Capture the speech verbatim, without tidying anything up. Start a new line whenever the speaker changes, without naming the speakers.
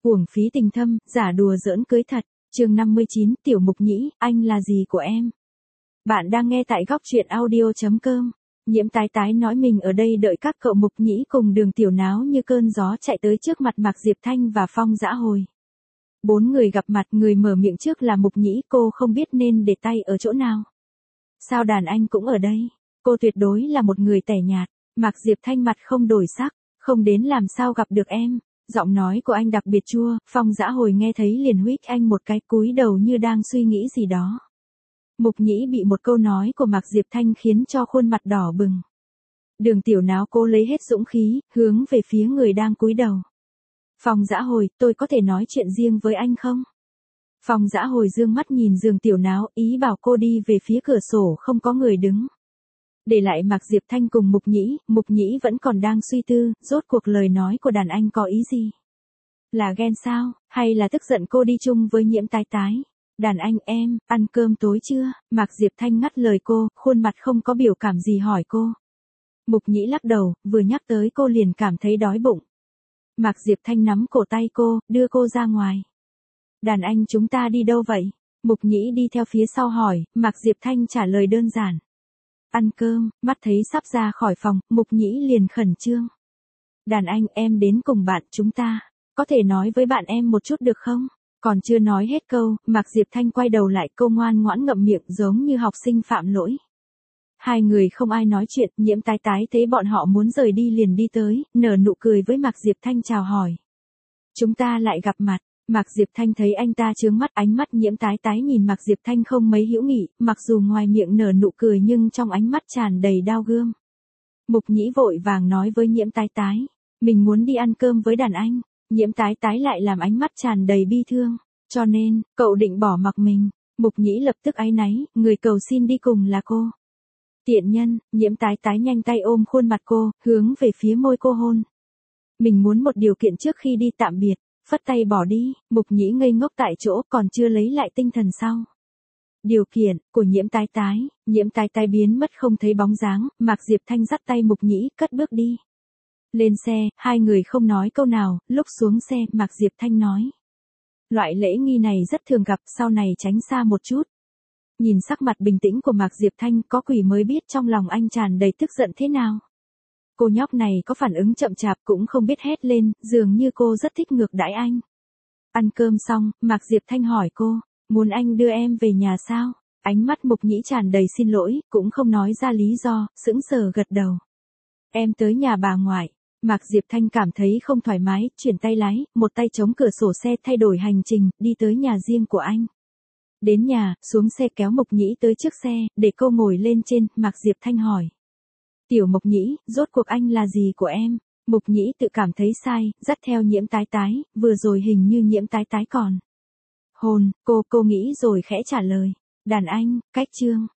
Uổng phí tình thâm, giả đùa giỡn cưới thật. Chương năm mươi chín, Tiểu Mục Nhĩ, anh là gì của em? Bạn đang nghe tại góc truyện audio chấm com. Nhiễm Tái Tái nói mình ở đây đợi các cậu Mục Nhĩ cùng Đường Tiểu Náo như cơn gió chạy tới trước mặt Mạc Diệp Thanh và Phong Dã Hồi. Bốn người gặp mặt, người mở miệng trước là Mục Nhĩ, cô không biết nên để tay ở chỗ nào. Sao đàn anh cũng ở đây? Cô tuyệt đối là một người tẻ nhạt. Mạc Diệp Thanh mặt không đổi sắc, không đến làm sao gặp được em. Giọng nói của anh đặc biệt chua, Phong Dã Hồi nghe thấy liền huých anh một cái, cúi đầu như đang suy nghĩ gì đó. Mục Nhĩ bị một câu nói của Mạc Diệp Thanh khiến cho khuôn mặt đỏ bừng. Đường Tiểu Náo cố lấy hết dũng khí, hướng về phía người đang cúi đầu. Phong Dã Hồi, tôi có thể nói chuyện riêng với anh không? Phong Dã Hồi dương mắt nhìn Đường Tiểu Náo, ý bảo cô đi về phía cửa sổ không có người đứng. Để lại Mạc Diệp Thanh cùng Mục Nhĩ, Mục Nhĩ vẫn còn đang suy tư, rốt cuộc lời nói của đàn anh có ý gì? Là ghen sao, hay là tức giận cô đi chung với Nhiễm Tái Tái? Đàn anh em, ăn cơm tối chưa? Mạc Diệp Thanh ngắt lời cô, khuôn mặt không có biểu cảm gì hỏi cô. Mục Nhĩ lắc đầu, vừa nhắc tới cô liền cảm thấy đói bụng. Mạc Diệp Thanh nắm cổ tay cô, đưa cô ra ngoài. Đàn anh chúng ta đi đâu vậy? Mục Nhĩ đi theo phía sau hỏi, Mạc Diệp Thanh trả lời đơn giản. Ăn cơm, mắt thấy sắp ra khỏi phòng, Mục Nhĩ liền khẩn trương. Đàn anh em đến cùng bạn chúng ta, có thể nói với bạn em một chút được không? Còn chưa nói hết câu, Mạc Diệp Thanh quay đầu lại, cô ngoan ngoãn ngậm miệng giống như học sinh phạm lỗi. Hai người không ai nói chuyện, Nhiễm Tái Tái thấy bọn họ muốn rời đi liền đi tới, nở nụ cười với Mạc Diệp Thanh chào hỏi. Chúng ta lại gặp mặt. Mạc Diệp Thanh thấy anh ta chướng mắt, ánh mắt Nhiễm Tái Tái nhìn Mạc Diệp Thanh không mấy hữu nghị, mặc dù ngoài miệng nở nụ cười nhưng trong ánh mắt tràn đầy đao gươm. Mục Nhĩ vội vàng nói với Nhiễm Tái Tái, mình muốn đi ăn cơm với đàn anh. Nhiễm Tái Tái lại làm ánh mắt tràn đầy bi thương, cho nên, cậu định bỏ mặc mình. Mục Nhĩ lập tức áy náy, người cầu xin đi cùng là cô. Tiện nhân, Nhiễm Tái Tái nhanh tay ôm khuôn mặt cô, hướng về phía môi cô hôn. Mình muốn một điều kiện trước khi đi tạm biệt. Phất tay bỏ đi, Mục Nhĩ ngây ngốc tại chỗ, còn chưa lấy lại tinh thần sau. Điều kiện của Nhiễm Tái Tái, Nhiễm Tái Tái biến mất không thấy bóng dáng, Mạc Diệp Thanh dắt tay Mục Nhĩ, cất bước đi. Lên xe, hai người không nói câu nào, lúc xuống xe, Mạc Diệp Thanh nói. Loại lễ nghi này rất thường gặp, sau này tránh xa một chút. Nhìn sắc mặt bình tĩnh của Mạc Diệp Thanh, có quỷ mới biết trong lòng anh tràn đầy tức giận thế nào. Cô nhóc này có phản ứng chậm chạp cũng không biết hét lên, dường như cô rất thích ngược đãi anh. Ăn cơm xong, Mạc Diệp Thanh hỏi cô, muốn anh đưa em về nhà sao? Ánh mắt Mục Nhĩ tràn đầy xin lỗi, cũng không nói ra lý do, sững sờ gật đầu. Em tới nhà bà ngoại. Mạc Diệp Thanh cảm thấy không thoải mái, chuyển tay lái, một tay chống cửa sổ xe thay đổi hành trình, đi tới nhà riêng của anh. Đến nhà, xuống xe kéo Mục Nhĩ tới trước xe, để cô ngồi lên trên, Mạc Diệp Thanh hỏi. Tiểu Mục Nhĩ, rốt cuộc anh là gì của em? Mục Nhĩ tự cảm thấy sai, dắt theo Nhiễm Tái Tái, vừa rồi hình như Nhiễm Tái Tái còn hôn, cô, cô nghĩ rồi khẽ trả lời. Đàn anh, cách chương.